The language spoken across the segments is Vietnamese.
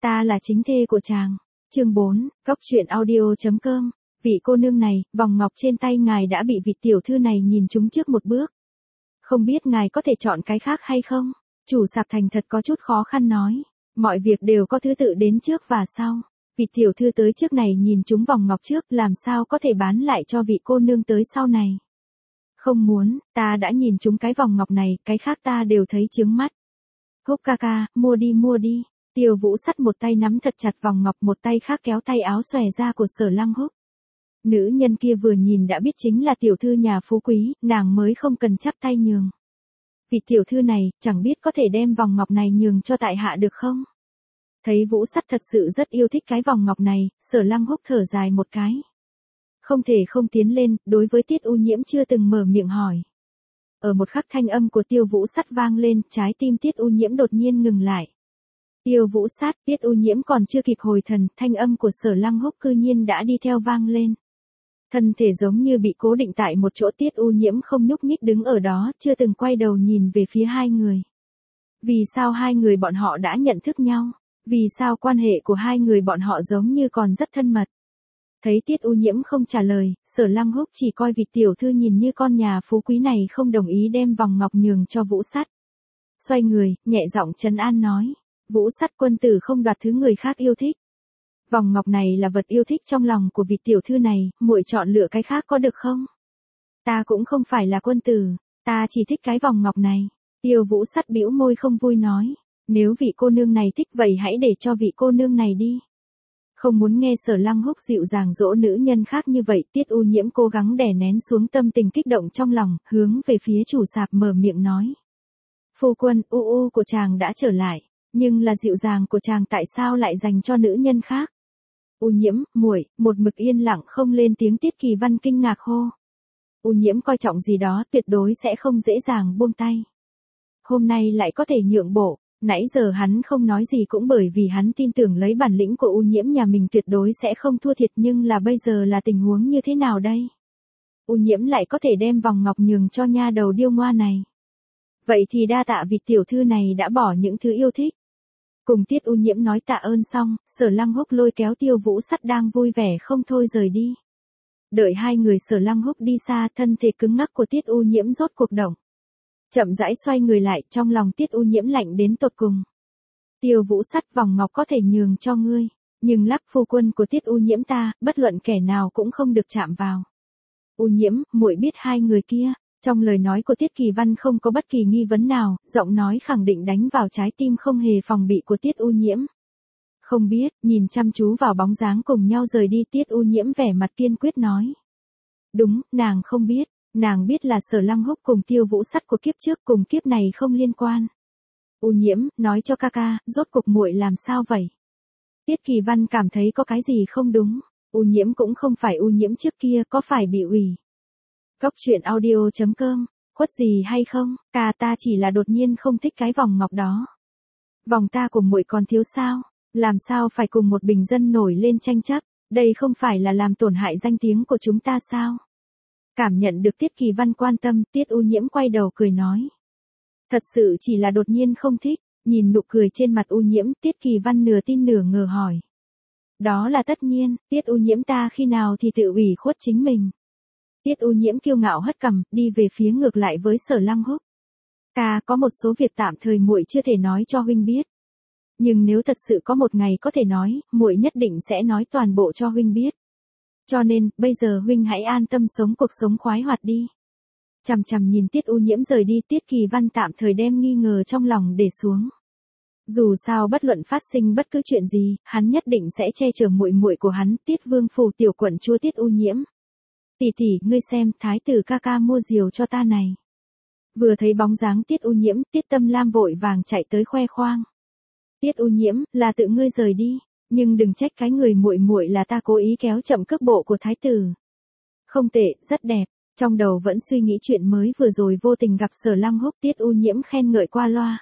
Ta là chính thê của chàng. Chương 4, Cốc truyện audio.com. Vị cô nương này, vòng ngọc trên tay ngài đã bị vị tiểu thư này nhìn trúng trước một bước. Không biết ngài có thể chọn cái khác hay không? Chủ sạp thành thật có chút khó khăn nói. Mọi việc đều có thứ tự đến trước và sau. Vị tiểu thư tới trước này nhìn trúng vòng ngọc trước, làm sao có thể bán lại cho vị cô nương tới sau này. Không muốn, ta đã nhìn trúng cái vòng ngọc này, cái khác ta đều thấy chướng mắt. Húc ca ca, mua đi mua đi. Tiêu Vũ Sắt một tay nắm thật chặt vòng ngọc, một tay khác kéo tay áo xòe ra của Sở Lăng Húc. Nữ nhân kia vừa nhìn đã biết chính là tiểu thư nhà phú quý, nàng mới không cần chắp tay nhường. Vị tiểu thư này, chẳng biết có thể đem vòng ngọc này nhường cho tại hạ được không? Thấy Vũ Sắt thật sự rất yêu thích cái vòng ngọc này, Sở Lăng Húc thở dài một cái. Không thể không tiến lên, đối với Tiết U Nhiễm chưa từng mở miệng hỏi. Ở một khắc thanh âm của Tiêu Vũ Sắt vang lên, trái tim Tiết U Nhiễm đột nhiên ngừng lại. Tiêu Vũ Sát, Tiết U Nhiễm còn chưa kịp hồi thần, thanh âm của Sở Lăng Húc cư nhiên đã đi theo vang lên. Thân thể giống như bị cố định tại một chỗ, Tiết U Nhiễm không nhúc nhích đứng ở đó, chưa từng quay đầu nhìn về phía hai người. Vì sao hai người bọn họ đã nhận thức nhau? Vì sao quan hệ của hai người bọn họ giống như còn rất thân mật? Thấy Tiết U Nhiễm không trả lời, Sở Lăng Húc chỉ coi vị tiểu thư nhìn như con nhà phú quý này không đồng ý đem vòng ngọc nhường cho Vũ Sắt. Xoay người, nhẹ giọng trấn an nói. Vũ Sắt quân tử không đoạt thứ người khác yêu thích. Vòng ngọc này là vật yêu thích trong lòng của vị tiểu thư này, muội chọn lựa cái khác có được không? Ta cũng không phải là quân tử, ta chỉ thích cái vòng ngọc này. Tiêu Vũ Sắt bĩu môi không vui nói, nếu vị cô nương này thích vậy hãy để cho vị cô nương này đi. Không muốn nghe Sở Lăng Húc dịu dàng dỗ nữ nhân khác như vậy, Tiết U Nhiễm cố gắng đè nén xuống tâm tình kích động trong lòng, hướng về phía chủ sạp mở miệng nói. Phu quân, u của chàng đã trở lại. Nhưng là dịu dàng của chàng tại sao lại dành cho nữ nhân khác? U Nhiễm, muội, một mực yên lặng không lên tiếng. Tiết Kỳ Văn kinh ngạc hô. U Nhiễm coi trọng gì đó, tuyệt đối sẽ không dễ dàng buông tay. Hôm nay lại có thể nhượng bộ, nãy giờ hắn không nói gì cũng bởi vì hắn tin tưởng lấy bản lĩnh của U Nhiễm nhà mình tuyệt đối sẽ không thua thiệt, nhưng là bây giờ là tình huống như thế nào đây? U Nhiễm lại có thể đem vòng ngọc nhường cho nha đầu điêu ngoa này. Vậy thì đa tạ vị tiểu thư này đã bỏ những thứ yêu thích. Cùng Tiết U Nhiễm nói tạ ơn xong, Sở Lăng Húc lôi kéo Tiêu Vũ Sắt đang vui vẻ không thôi rời đi. Đợi hai người Sở Lăng Húc đi xa, thân thể cứng ngắc của Tiết U Nhiễm rốt cuộc động. Chậm rãi xoay người lại, trong lòng Tiết U Nhiễm lạnh đến tột cùng. Tiêu Vũ Sắt, vòng ngọc có thể nhường cho ngươi, nhưng lắc phu quân của Tiết U Nhiễm ta, bất luận kẻ nào cũng không được chạm vào. U Nhiễm, muội biết hai người kia. Trong lời nói của Tiết Kỳ Văn không có bất kỳ nghi vấn nào, giọng nói khẳng định đánh vào trái tim không hề phòng bị của Tiết U Nhiễm. Không biết, nhìn chăm chú vào bóng dáng cùng nhau rời đi, Tiết U Nhiễm vẻ mặt kiên quyết nói. Đúng, nàng không biết, nàng biết là Sở Lăng Húc cùng Tiêu Vũ Sắt của kiếp trước cùng kiếp này không liên quan. U Nhiễm, nói cho ca ca, rốt cuộc muội làm sao vậy? Tiết Kỳ Văn cảm thấy có cái gì không đúng, U Nhiễm cũng không phải U Nhiễm trước kia, có phải bị ủy. Cốc truyện audio.com, khuất gì hay không? Ca ta chỉ là đột nhiên không thích cái vòng ngọc đó. Vòng ta của muội còn thiếu sao? Làm sao phải cùng một bình dân nổi lên tranh chấp? Đây không phải là làm tổn hại danh tiếng của chúng ta sao? Cảm nhận được Tiết Kỳ Văn quan tâm, Tiết U Nhiễm quay đầu cười nói. Thật sự chỉ là đột nhiên không thích. Nhìn nụ cười trên mặt U Nhiễm, Tiết Kỳ Văn nửa tin nửa ngờ hỏi. Đó là tất nhiên, Tiết U Nhiễm ta khi nào thì tự ủy khuất chính mình. Tiết U Nhiễm kiêu ngạo hất cằm, đi về phía ngược lại với Sở Lăng Húc. Ca, có một số việc tạm thời muội chưa thể nói cho huynh biết. Nhưng nếu thật sự có một ngày có thể nói, muội nhất định sẽ nói toàn bộ cho huynh biết. Cho nên, bây giờ huynh hãy an tâm sống cuộc sống khoái hoạt đi. Chằm chằm nhìn Tiết U Nhiễm rời đi, Tiết Kỳ Văn tạm thời đem nghi ngờ trong lòng để xuống. Dù sao bất luận phát sinh bất cứ chuyện gì, hắn nhất định sẽ che chở muội muội của hắn, Tiết Vương phủ tiểu quận chúa Tiết U Nhiễm. Tỷ tỷ, ngươi xem, thái tử ca ca mua diều cho ta này. Vừa thấy bóng dáng Tiết U Nhiễm, Tiết Tâm Lam vội vàng chạy tới khoe khoang. Tiết U Nhiễm, là tự ngươi rời đi, nhưng đừng trách cái người muội muội là ta cố ý kéo chậm cước bộ của thái tử. Không tệ, rất đẹp. Trong đầu vẫn suy nghĩ chuyện mới vừa rồi vô tình gặp Sở Lăng Húc, Tiết U Nhiễm khen ngợi qua loa.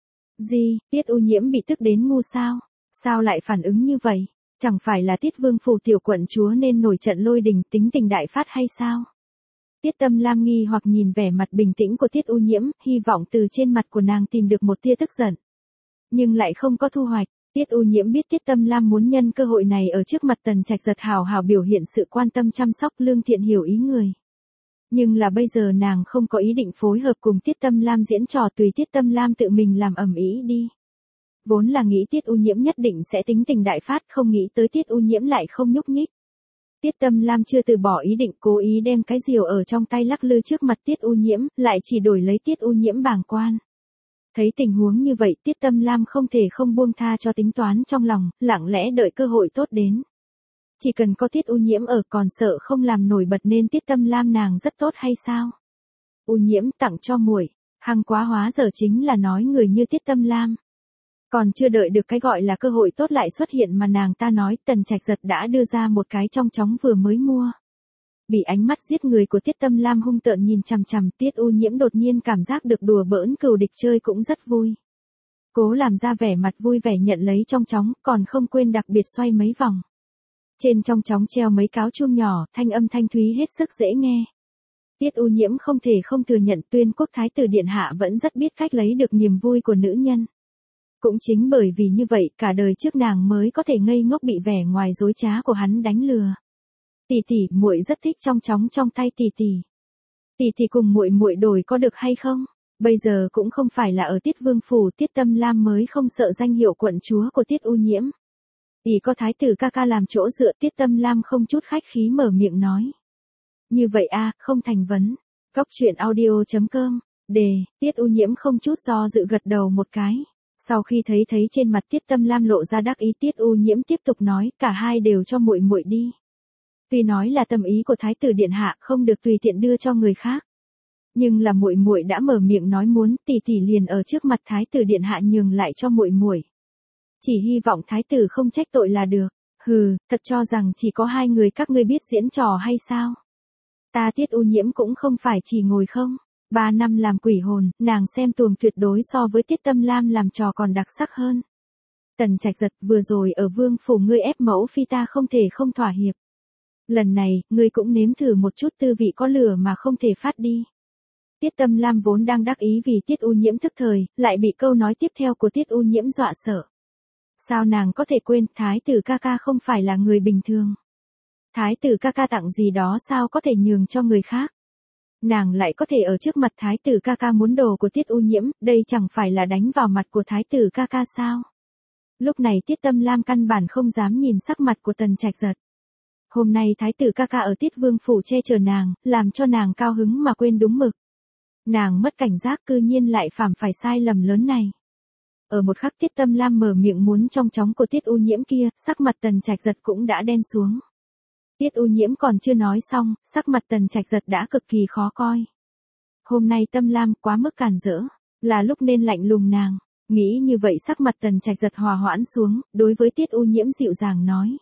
Gì, Tiết U Nhiễm bị tức đến ngu sao? Sao lại phản ứng như vậy? Chẳng phải là Tiết Vương phủ tiểu quận chúa nên nổi trận lôi đình tính tình đại phát hay sao? Tiết Tâm Lam nghi hoặc nhìn vẻ mặt bình tĩnh của Tiết U Nhiễm, hy vọng từ trên mặt của nàng tìm được một tia tức giận. Nhưng lại không có thu hoạch, Tiết U Nhiễm biết Tiết Tâm Lam muốn nhân cơ hội này ở trước mặt Tần Trạch Giật hào hào biểu hiện sự quan tâm chăm sóc lương thiện hiểu ý người. Nhưng là bây giờ nàng không có ý định phối hợp cùng Tiết Tâm Lam diễn trò, tùy Tiết Tâm Lam tự mình làm ầm ĩ đi. Vốn là nghĩ Tiết U Nhiễm nhất định sẽ tính tình đại phát, không nghĩ tới Tiết U Nhiễm lại không nhúc nhích. Tiết Tâm Lam chưa từ bỏ ý định, cố ý đem cái rìu ở trong tay lắc lư trước mặt Tiết U Nhiễm, lại chỉ đổi lấy Tiết U Nhiễm bàng quan. Thấy tình huống như vậy, Tiết Tâm Lam không thể không buông tha cho tính toán trong lòng, lặng lẽ đợi cơ hội tốt đến. Chỉ cần có Tiết U Nhiễm ở, còn sợ không làm nổi bật nên Tiết Tâm Lam nàng rất tốt hay sao? U Nhiễm tặng cho muội, hăng quá, hóa giờ chính là nói người như Tiết Tâm Lam. Còn chưa đợi được cái gọi là cơ hội tốt lại xuất hiện mà nàng ta nói, Tần Trạch Giật đã đưa ra một cái trong chóng vừa mới mua. Bị ánh mắt giết người của Tiết Tâm Lam hung tợn nhìn chằm chằm, Tiết U Nhiễm đột nhiên cảm giác được đùa bỡn cừu địch chơi cũng rất vui. Cố làm ra vẻ mặt vui vẻ nhận lấy trong chóng, còn không quên đặc biệt xoay mấy vòng. Trên trong chóng treo mấy cáo chuông nhỏ, thanh âm thanh thúy hết sức dễ nghe. Tiết U Nhiễm không thể không thừa nhận Tuyên Quốc Thái tử điện hạ vẫn rất biết cách lấy được niềm vui của nữ nhân. Cũng chính bởi vì như vậy, cả đời trước nàng mới có thể ngây ngốc bị vẻ ngoài dối trá của hắn đánh lừa. Tỷ tỷ, muội rất thích trong chóng trong tay tỷ tỷ. Tỷ tỷ cùng muội muội đổi có được hay không? Bây giờ cũng không phải là ở Tiết Vương phủ, Tiết Tâm Lam mới không sợ danh hiệu quận chúa của Tiết U Nhiễm. Tỷ có thái tử ca ca làm chỗ dựa, Tiết Tâm Lam không chút khách khí mở miệng nói. Như vậy a, không thành vấn. Góc truyện audio.com. Đề, Tiết U Nhiễm không chút do dự gật đầu một cái. Sau khi thấy trên mặt Tiết Tâm Lam lộ ra đắc ý, Tiết U Nhiễm tiếp tục nói, cả hai đều cho muội muội đi. Tuy nói là tâm ý của thái tử điện hạ, không được tùy tiện đưa cho người khác. Nhưng là muội muội đã mở miệng nói muốn, tỷ tỷ liền ở trước mặt thái tử điện hạ nhường lại cho muội muội. Chỉ hy vọng thái tử không trách tội là được. Hừ, thật cho rằng chỉ có hai người các ngươi biết diễn trò hay sao? Ta Tiết U Nhiễm cũng không phải chỉ ngồi không. 3 năm làm quỷ hồn, nàng xem tuồng tuyệt đối so với Tiết Tâm Lam làm trò còn đặc sắc hơn. Tần Trạch Giật, vừa rồi ở Vương phủ ngươi ép mẫu phi ta không thể không thỏa hiệp. Lần này, ngươi cũng nếm thử một chút tư vị có lửa mà không thể phát đi. Tiết Tâm Lam vốn đang đắc ý vì Tiết U Nhiễm thức thời, lại bị câu nói tiếp theo của Tiết U Nhiễm dọa sợ. Sao nàng có thể quên, thái tử ca ca không phải là người bình thường. Thái tử ca ca tặng gì đó sao có thể nhường cho người khác. Nàng lại có thể ở trước mặt thái tử ca ca muốn đồ của Tiết U Nhiễm, đây chẳng phải là đánh vào mặt của thái tử ca ca sao. Lúc này Tiết Tâm Lam căn bản không dám nhìn sắc mặt của Tần Trạch Giật. Hôm nay thái tử ca ca ở Tiết Vương phủ che chở nàng, làm cho nàng cao hứng mà quên đúng mực. Nàng mất cảnh giác, cư nhiên lại phạm phải sai lầm lớn này. Ở một khắc Tiết Tâm Lam mở miệng muốn trong chóng của Tiết U Nhiễm kia, sắc mặt Tần Trạch Giật cũng đã đen xuống. Tiết U Nhiễm còn chưa nói xong, sắc mặt Tần Trạch Giật đã cực kỳ khó coi. Hôm nay Tâm Lam quá mức càn rỡ, là lúc nên lạnh lùng nàng. Nghĩ như vậy sắc mặt Tần Trạch Giật hòa hoãn xuống, đối với Tiết U Nhiễm dịu dàng nói.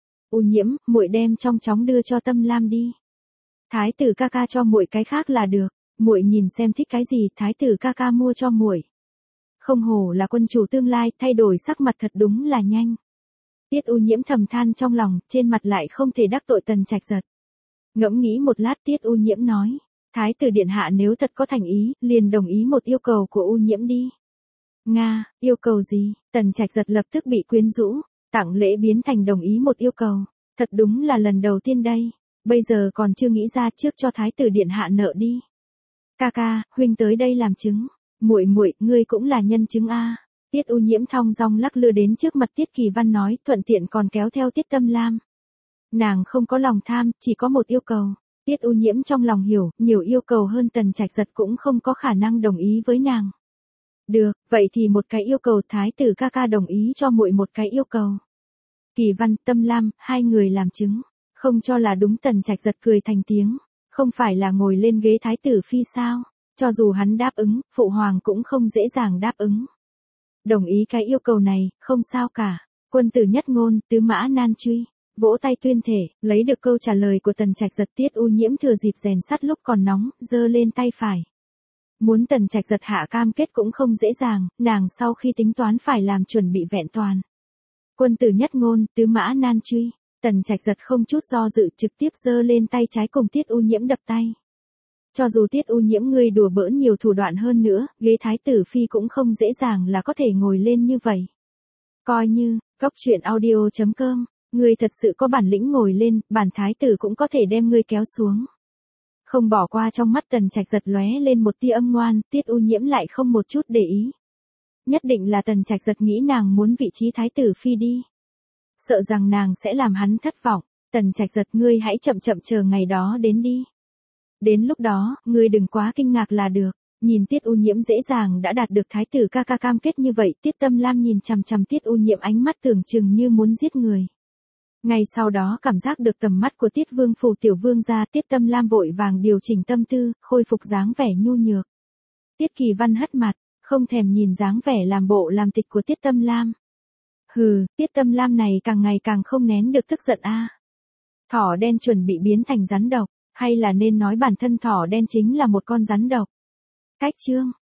U Nhiễm, muội đem trong chóng đưa cho Tâm Lam đi. Thái tử ca ca cho muội cái khác là được, muội nhìn xem thích cái gì, thái tử ca ca mua cho muội. Không hổ là quân chủ tương lai, thay đổi sắc mặt thật đúng là nhanh. Tiết U Nhiễm thầm than trong lòng, trên mặt lại không thể đắc tội Tần Trạch Giật. Ngẫm nghĩ một lát, Tiết U Nhiễm nói, thái tử điện hạ nếu thật có thành ý, liền đồng ý một yêu cầu của U Nhiễm đi. Nga, yêu cầu gì? Tần Trạch Giật lập tức bị quyến rũ, tặng lễ biến thành đồng ý một yêu cầu, thật đúng là lần đầu tiên đây, bây giờ còn chưa nghĩ ra, trước cho thái tử điện hạ nợ đi. Ca ca, huynh tới đây làm chứng, muội muội, ngươi cũng là nhân chứng a. Tiết U Nhiễm thong dong lắc lư đến trước mặt Tiết Kỳ Văn nói, thuận tiện còn kéo theo Tiết Tâm Lam. Nàng không có lòng tham, chỉ có một yêu cầu. Tiết U Nhiễm trong lòng hiểu, nhiều yêu cầu hơn Tần Trạch Giật cũng không có khả năng đồng ý với nàng. Được, vậy thì một cái yêu cầu, thái tử ca ca đồng ý cho muội một cái yêu cầu. Kỳ Văn, Tâm Lam, hai người làm chứng, không cho là đúng. Tần Trạch Giật cười thành tiếng, không phải là ngồi lên ghế thái tử phi sao, cho dù hắn đáp ứng, phụ hoàng cũng không dễ dàng đáp ứng. Đồng ý cái yêu cầu này, không sao cả. Quân tử nhất ngôn, tứ mã nan truy. Vỗ tay tuyên thể, lấy được câu trả lời của Tần Trạch Giật, Tiết U Nhiễm thừa dịp rèn sắt lúc còn nóng, giơ lên tay phải. Muốn Tần Trạch Giật hạ cam kết cũng không dễ dàng, nàng sau khi tính toán phải làm chuẩn bị vẹn toàn. Quân tử nhất ngôn, tứ mã nan truy. Tần Trạch Giật không chút do dự trực tiếp giơ lên tay trái cùng Tiết U Nhiễm đập tay. Cho dù Tiết U Nhiễm ngươi đùa bỡn nhiều thủ đoạn hơn nữa, ghế thái tử phi cũng không dễ dàng là có thể ngồi lên như vậy. Coi như, Cốc truyện audio.com, ngươi thật sự có bản lĩnh ngồi lên, bản thái tử cũng có thể đem ngươi kéo xuống. Không bỏ qua trong mắt Tần Trạch Giật lóe lên một tia âm ngoan, Tiết U Nhiễm lại không một chút để ý. Nhất định là Tần Trạch Giật nghĩ nàng muốn vị trí thái tử phi đi. Sợ rằng nàng sẽ làm hắn thất vọng, Tần Trạch Giật ngươi hãy chậm chậm chờ ngày đó đến đi. Đến lúc đó, ngươi đừng quá kinh ngạc là được. Nhìn Tiết U Nhiễm dễ dàng đã đạt được thái tử ca ca cam kết như vậy, Tiết Tâm Lam nhìn chằm chằm Tiết U Nhiễm ánh mắt tưởng chừng như muốn giết người. Ngay sau đó cảm giác được tầm mắt của Tiết Vương phủ tiểu vương gia, Tiết Tâm Lam vội vàng điều chỉnh tâm tư, khôi phục dáng vẻ nhu nhược. Tiết Kỳ Văn hất mặt, không thèm nhìn dáng vẻ làm bộ làm tịch của Tiết Tâm Lam. Hừ, Tiết Tâm Lam này càng ngày càng không nén được tức giận a. Thỏ đen chuẩn bị biến thành rắn độc, hay là nên nói bản thân thỏ đen chính là một con rắn độc. Cách chương